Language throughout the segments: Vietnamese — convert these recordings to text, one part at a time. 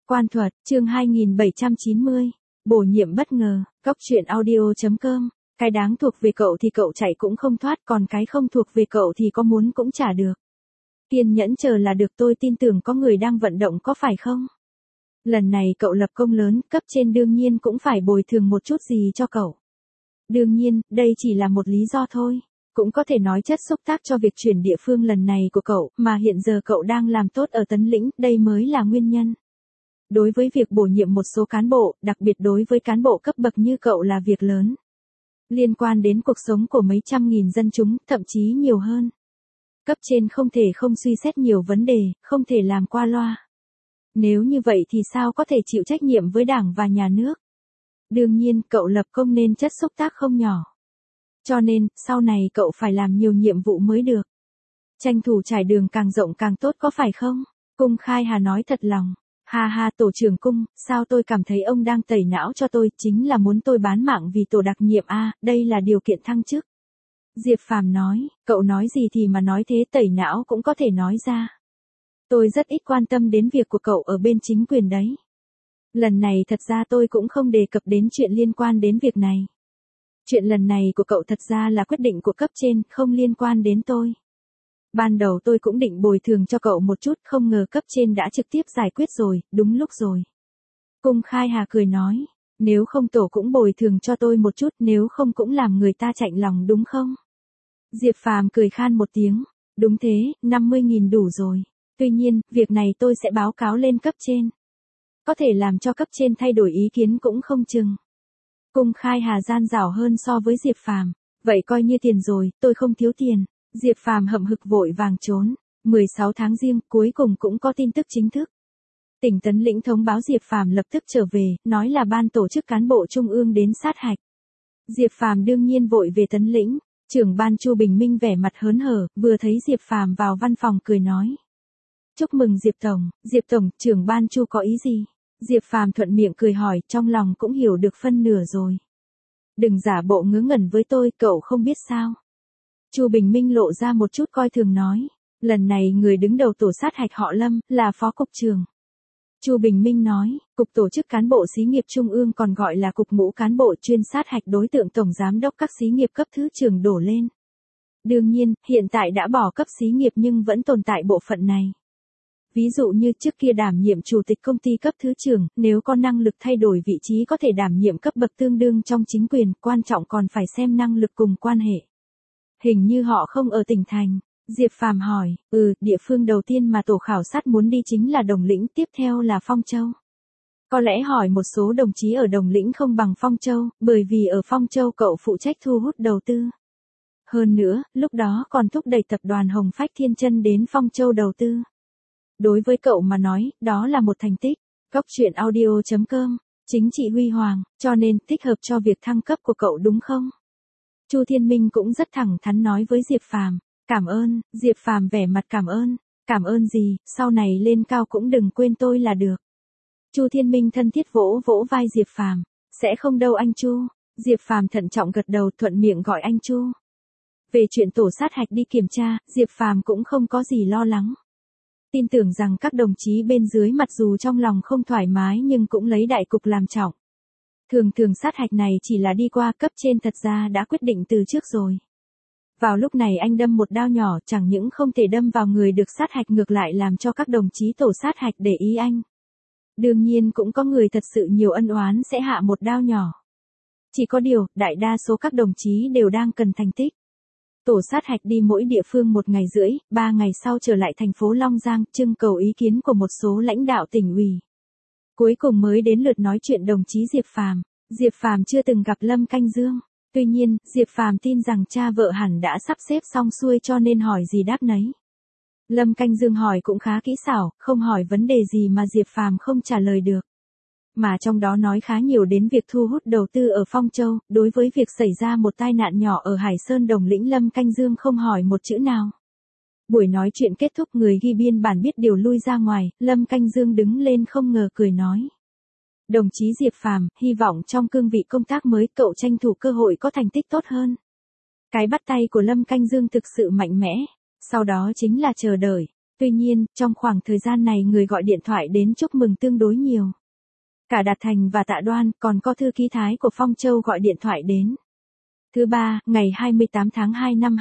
Quan thuật, chương 2790. Bổ nhiệm bất ngờ, Cóc truyện audio.com. Cái đáng thuộc về cậu thì cậu chạy cũng không thoát, còn cái không thuộc về cậu thì có muốn cũng chả được. Kiên nhẫn chờ là được, tôi tin tưởng có người đang vận động, có phải không? Lần này cậu lập công lớn, cấp trên đương nhiên cũng phải bồi thường một chút gì cho cậu. Đương nhiên, đây chỉ là một lý do thôi. Cũng có thể nói chất xúc tác cho việc chuyển địa phương lần này của cậu, mà hiện giờ cậu đang làm tốt ở Tấn Lĩnh, đây mới là nguyên nhân. Đối với việc bổ nhiệm một số cán bộ, đặc biệt đối với cán bộ cấp bậc như cậu là việc lớn. Liên quan đến cuộc sống của mấy trăm nghìn dân chúng, thậm chí nhiều hơn. Cấp trên không thể không suy xét nhiều vấn đề, không thể làm qua loa. Nếu như vậy thì sao có thể chịu trách nhiệm với Đảng và nhà nước? Đương nhiên, cậu lập công nên chất xúc tác không nhỏ. Cho nên, sau này cậu phải làm nhiều nhiệm vụ mới được. Tranh thủ trải đường càng rộng càng tốt, có phải không? Cung Khai Hà nói thật lòng. Ha ha, tổ trưởng Cung, sao tôi cảm thấy ông đang tẩy não cho tôi, chính là muốn tôi bán mạng vì tổ đặc nhiệm a, đây là điều kiện thăng chức. Diệp Phàm nói, cậu nói gì thì mà nói thế, tẩy não cũng có thể nói ra. Tôi rất ít quan tâm đến việc của cậu ở bên chính quyền đấy. Lần này thật ra tôi cũng không đề cập đến chuyện liên quan đến việc này. Chuyện lần này của cậu thật ra là quyết định của cấp trên, không liên quan đến tôi. Ban đầu tôi cũng định bồi thường cho cậu một chút, không ngờ cấp trên đã trực tiếp giải quyết rồi, đúng lúc rồi. Cung Khai Hà cười nói, nếu không tổ cũng bồi thường cho tôi một chút, nếu không cũng làm người ta chạnh lòng đúng không? Diệp Phàm cười khan một tiếng, đúng thế, 50.000 đủ rồi. Tuy nhiên, việc này tôi sẽ báo cáo lên cấp trên. Có thể làm cho cấp trên thay đổi ý kiến cũng không chừng. Cung Khai Hà gian dảo hơn so với Diệp Phàm, vậy coi như tiền rồi, tôi không thiếu tiền. Diệp Phàm hậm hực vội vàng trốn. 16 tháng Giêng, cuối cùng cũng có tin tức chính thức. Tỉnh Tấn Lĩnh thông báo Diệp Phàm lập tức trở về, nói là ban tổ chức cán bộ trung ương đến sát hạch. Diệp Phàm đương nhiên vội về Tấn Lĩnh. Trưởng ban Chu Bình Minh vẻ mặt hớn hở, vừa thấy Diệp Phàm vào văn phòng cười nói: "Chúc mừng Diệp tổng." "Diệp tổng, trưởng ban Chu có ý gì?" Diệp Phàm thuận miệng cười hỏi, trong lòng cũng hiểu được phân nửa rồi. "Đừng giả bộ ngớ ngẩn với tôi, cậu không biết sao?" Chu Bình Minh lộ ra một chút coi thường nói, lần này người đứng đầu tổ sát hạch họ Lâm, là phó cục trưởng. Chu Bình Minh nói, cục tổ chức cán bộ xí nghiệp trung ương còn gọi là cục ngũ cán bộ chuyên sát hạch đối tượng tổng giám đốc các xí nghiệp cấp thứ trưởng đổ lên. Đương nhiên, hiện tại đã bỏ cấp xí nghiệp nhưng vẫn tồn tại bộ phận này. Ví dụ như trước kia đảm nhiệm chủ tịch công ty cấp thứ trưởng, nếu có năng lực thay đổi vị trí có thể đảm nhiệm cấp bậc tương đương trong chính quyền, quan trọng còn phải xem năng lực cùng quan hệ. Hình như họ không ở tỉnh thành. Diệp Phàm hỏi, địa phương đầu tiên mà tổ khảo sát muốn đi chính là Đồng Lĩnh, tiếp theo là Phong Châu. Có lẽ hỏi một số đồng chí ở Đồng Lĩnh không bằng Phong Châu, bởi vì ở Phong Châu cậu phụ trách thu hút đầu tư. Hơn nữa, lúc đó còn thúc đẩy tập đoàn Hồng Phách Thiên Chân đến Phong Châu đầu tư. Đối với cậu mà nói, đó là một thành tích. Cóc truyện audio.com, chính trị huy hoàng, cho nên thích hợp cho việc thăng cấp của cậu đúng không? Chu Thiên Minh cũng rất thẳng thắn nói với Diệp Phàm, "Cảm ơn." Diệp Phàm vẻ mặt cảm ơn. "Cảm ơn gì, sau này lên cao cũng đừng quên tôi là được." Chu Thiên Minh thân thiết vỗ vỗ vai Diệp Phàm, "Sẽ không đâu anh Chu." Diệp Phàm thận trọng gật đầu, thuận miệng gọi anh Chu. Về chuyện tổ sát hạch đi kiểm tra, Diệp Phàm cũng không có gì lo lắng. Tin tưởng rằng các đồng chí bên dưới mặc dù trong lòng không thoải mái nhưng cũng lấy đại cục làm trọng. Thường sát hạch này chỉ là đi qua, cấp trên thật ra đã quyết định từ trước rồi. Vào lúc này anh đâm một đao nhỏ chẳng những không thể đâm vào người được sát hạch, ngược lại làm cho các đồng chí tổ sát hạch để ý anh. Đương nhiên cũng có người thật sự nhiều ân oán sẽ hạ một đao nhỏ. Chỉ có điều, đại đa số các đồng chí đều đang cần thành tích. Tổ sát hạch đi mỗi địa phương 1 ngày rưỡi, 3 ngày sau trở lại thành phố Long Giang, trưng cầu ý kiến của một số lãnh đạo tỉnh ủy. Cuối cùng mới đến lượt nói chuyện đồng chí Diệp Phàm. Diệp Phàm chưa từng gặp Lâm Canh Dương. Tuy nhiên, Diệp Phàm tin rằng cha vợ hẳn đã sắp xếp xong xuôi cho nên hỏi gì đáp nấy. Lâm Canh Dương hỏi cũng khá kỹ xảo, không hỏi vấn đề gì mà Diệp Phàm không trả lời được. Mà trong đó nói khá nhiều đến việc thu hút đầu tư ở Phong Châu, đối với việc xảy ra một tai nạn nhỏ ở Hải Sơn Đồng Lĩnh Lâm Canh Dương không hỏi một chữ nào. Buổi nói chuyện kết thúc, người ghi biên bản biết điều lui ra ngoài, Lâm Canh Dương đứng lên không ngờ cười nói. "Đồng chí Diệp Phàm, hy vọng trong cương vị công tác mới cậu tranh thủ cơ hội có thành tích tốt hơn." Cái bắt tay của Lâm Canh Dương thực sự mạnh mẽ, sau đó chính là chờ đợi. Tuy nhiên, trong khoảng thời gian này người gọi điện thoại đến chúc mừng tương đối nhiều. Cả Đạt Thành và Tạ Đoan, còn có thư ký Thái của Phong Châu gọi điện thoại đến. Thứ ba, ngày 28 tháng 2 năm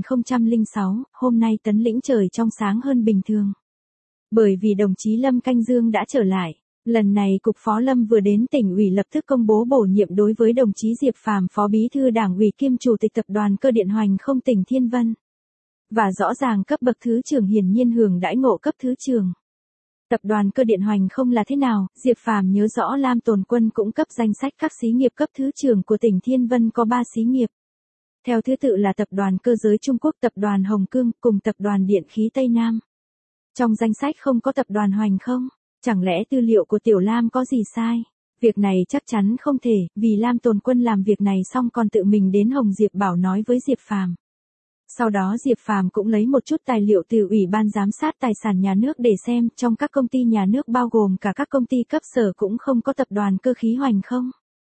2006, hôm nay Tấn Lĩnh trời trong sáng hơn bình thường. Bởi vì đồng chí Lâm Canh Dương đã trở lại. Lần này Cục Phó Lâm vừa đến tỉnh ủy lập tức công bố bổ nhiệm đối với đồng chí Diệp Phàm Phó Bí thư Đảng ủy kiêm Chủ tịch Tập đoàn Cơ điện Hoành không tỉnh Thiên Vân. Và rõ ràng cấp bậc thứ trưởng hiển nhiên hưởng đãi ngộ cấp thứ trưởng. Tập đoàn Cơ điện Hoành không là thế nào, Diệp Phàm nhớ rõ Lam Tồn Quân cũng cấp danh sách các xí nghiệp cấp thứ trưởng của tỉnh Thiên Vân có 3 xí nghiệp. Theo thứ tự là Tập đoàn Cơ giới Trung Quốc, Tập đoàn Hồng Cương cùng Tập đoàn Điện khí Tây Nam. Trong danh sách không có Tập đoàn Hoành không? Chẳng lẽ tư liệu của Tiểu Lam có gì sai? Việc này chắc chắn không thể, vì Lam Tồn Quân làm việc này xong còn tự mình đến Hồng Diệp Bảo nói với Diệp Phàm. Sau đó Diệp Phàm cũng lấy một chút tài liệu từ Ủy ban Giám sát Tài sản Nhà nước để xem trong các công ty nhà nước bao gồm cả các công ty cấp sở cũng không có Tập đoàn Cơ khí Hoành không?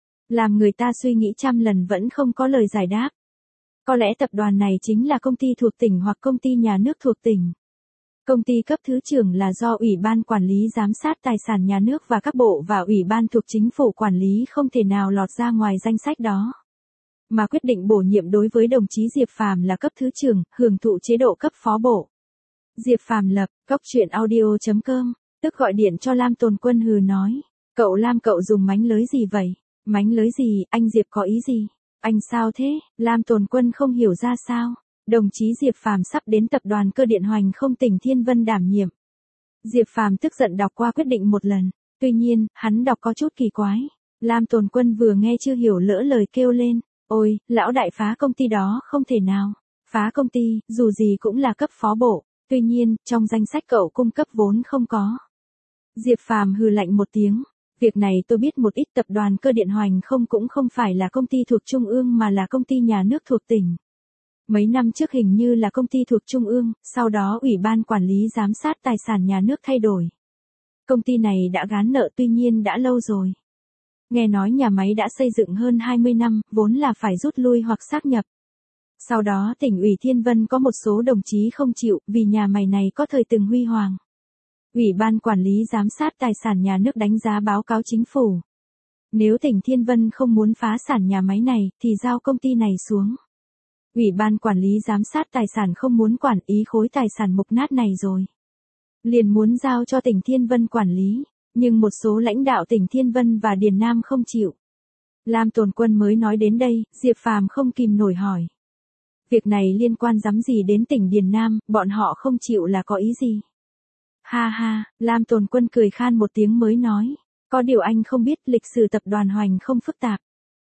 Làm người ta suy nghĩ trăm lần vẫn không có lời giải đáp. Có lẽ tập đoàn này chính là công ty thuộc tỉnh hoặc công ty nhà nước thuộc tỉnh. Công ty cấp thứ trưởng là do Ủy ban Quản lý Giám sát Tài sản Nhà nước và các bộ và Ủy ban thuộc Chính phủ quản lý không thể nào lọt ra ngoài danh sách đó. Mà quyết định bổ nhiệm đối với đồng chí Diệp Phàm là cấp thứ trưởng, hưởng thụ chế độ cấp phó bộ. Diệp Phàm lập, coctruyện.audio.com, tức gọi điện cho Lam Tồn Quân hừ nói. Cậu Lam cậu dùng mánh lới gì vậy? Mánh lới gì, anh Diệp có ý gì? Anh sao thế? Lam Tồn Quân không hiểu ra sao. Đồng chí Diệp Phàm sắp đến Tập đoàn Cơ điện Hoành không tỉnh Thiên Vân đảm nhiệm. Diệp Phàm tức giận đọc qua quyết định một lần. Tuy nhiên, hắn đọc có chút kỳ quái. Lam Tồn Quân vừa nghe chưa hiểu lỡ lời kêu lên. Ôi, lão đại phá công ty đó không thể nào. Phá công ty, dù gì cũng là cấp phó bộ. Tuy nhiên, trong danh sách cậu cung cấp vốn không có. Diệp Phàm hừ lạnh một tiếng. Việc này tôi biết một ít. Tập đoàn Cơ điện Hoành không cũng không phải là công ty thuộc Trung ương mà là công ty nhà nước thuộc tỉnh. Mấy năm trước hình như là công ty thuộc Trung ương, sau đó Ủy ban Quản lý Giám sát Tài sản Nhà nước thay đổi. Công ty này đã gán nợ tuy nhiên đã lâu rồi. Nghe nói nhà máy đã xây dựng hơn 20 năm, vốn là phải rút lui hoặc sáp nhập. Sau đó tỉnh ủy Thiên Vân có một số đồng chí không chịu vì nhà máy này có thời từng huy hoàng. Ủy ban Quản lý Giám sát Tài sản Nhà nước đánh giá báo cáo chính phủ. Nếu tỉnh Thiên Vân không muốn phá sản nhà máy này thì giao công ty này xuống. Ủy ban Quản lý Giám sát Tài sản không muốn quản ý khối tài sản mục nát này rồi. Liền muốn giao cho tỉnh Thiên Vân quản lý, nhưng một số lãnh đạo tỉnh Thiên Vân và Điền Nam không chịu. Lam Tồn Quân mới nói đến đây, Diệp Phàm không kìm nổi hỏi. Việc này liên quan dám gì đến tỉnh Điền Nam, bọn họ không chịu là có ý gì? Ha ha, Lam Tồn Quân cười khan một tiếng mới nói. Có điều anh không biết lịch sử tập đoàn Hoành không phức tạp.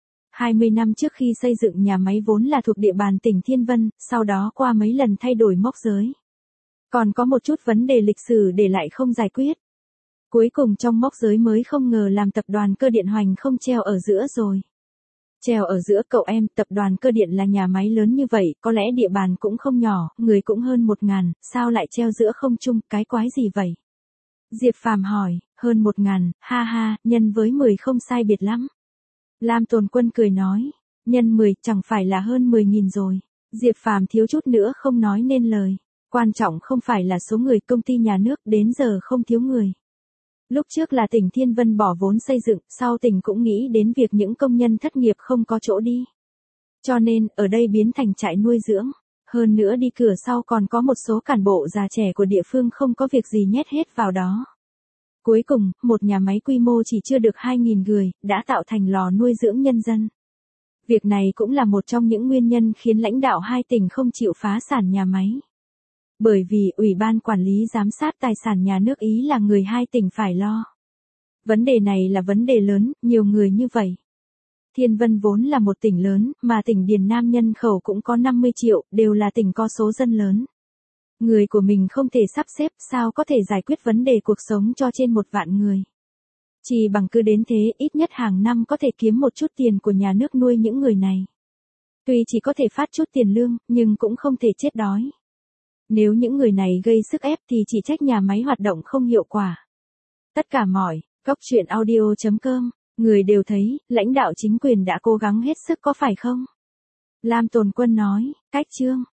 20 năm trước khi xây dựng nhà máy vốn là thuộc địa bàn tỉnh Thiên Vân, sau đó qua mấy lần thay đổi mốc giới. Còn có một chút vấn đề lịch sử để lại không giải quyết. Cuối cùng trong mốc giới mới không ngờ làm Tập đoàn Cơ điện Hoành không treo ở giữa rồi. Treo ở giữa cậu em, Tập đoàn Cơ điện là nhà máy lớn như vậy, có lẽ địa bàn cũng không nhỏ, người cũng hơn 1.000, sao lại treo giữa không trung, cái quái gì vậy? Diệp Phàm hỏi, hơn 1.000, ha ha, nhân với 10 không sai biệt lắm. Lam Tồn Quân cười nói, nhân 10 chẳng phải là hơn 10.000 rồi. Diệp Phàm thiếu chút nữa không nói nên lời. Quan trọng không phải là số người, công ty nhà nước đến giờ không thiếu người. Lúc trước là tỉnh Thiên Vân bỏ vốn xây dựng, sau tỉnh cũng nghĩ đến việc những công nhân thất nghiệp không có chỗ đi. Cho nên, ở đây biến thành trại nuôi dưỡng. Hơn nữa đi cửa sau còn có một số cán bộ già trẻ của địa phương không có việc gì nhét hết vào đó. Cuối cùng, một nhà máy quy mô chỉ chưa được 2.000 người, đã tạo thành lò nuôi dưỡng nhân dân. Việc này cũng là một trong những nguyên nhân khiến lãnh đạo hai tỉnh không chịu phá sản nhà máy. Bởi vì Ủy ban Quản lý Giám sát Tài sản Nhà nước ý là người hai tỉnh phải lo. Vấn đề này là vấn đề lớn, nhiều người như vậy. Thiên Vân vốn là một tỉnh lớn, mà tỉnh Điền Nam nhân khẩu cũng có 50 triệu, đều là tỉnh có số dân lớn. Người của mình không thể sắp xếp, sao có thể giải quyết vấn đề cuộc sống cho trên 1 vạn người. Chỉ bằng cứ đến thế, ít nhất hàng năm có thể kiếm một chút tiền của nhà nước nuôi những người này. Tuy chỉ có thể phát chút tiền lương, nhưng cũng không thể chết đói. Nếu những người này gây sức ép thì chỉ trách nhà máy hoạt động không hiệu quả. Tất cả mọi, coctruyện.audio.com, người đều thấy, lãnh đạo chính quyền đã cố gắng hết sức có phải không? Lam Tồn Quân nói, cách chương.